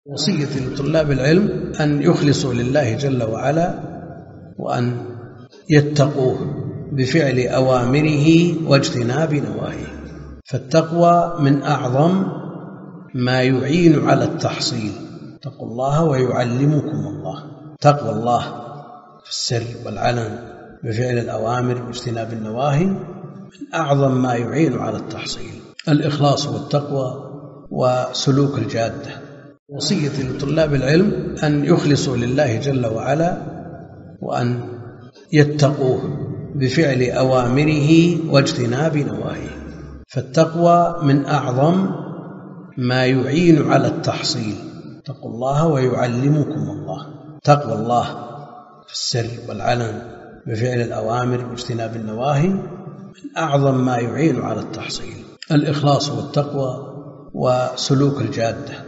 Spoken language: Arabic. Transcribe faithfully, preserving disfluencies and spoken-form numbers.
وصيتي لطلاب العلم أن يخلصوا لله جل وعلا، وأن يتقوه بفعل أوامره واجتناب نواهيه، فالتقوى من أعظم ما يعين على التحصيل. اتقوا الله ويعلمكم الله. تقوى الله في السر والعلن بفعل الأوامر واجتناب النواهي من أعظم ما يعين على التحصيل، الإخلاص والتقوى وسلوك الجادة. وصيتي لطلاب العلم أن يخلصوا لله جل وعلا، وأن يتقوه بفعل أوامره واجتناب نواهيه، فالتقوى من أعظم ما يعين على التحصيل. اتقوا الله ويعلمكم الله. تقوى الله في السر والعلن بفعل الأوامر واجتناب النواهي من أعظم ما يعين على التحصيل، الإخلاص والتقوى وسلوك الجادة.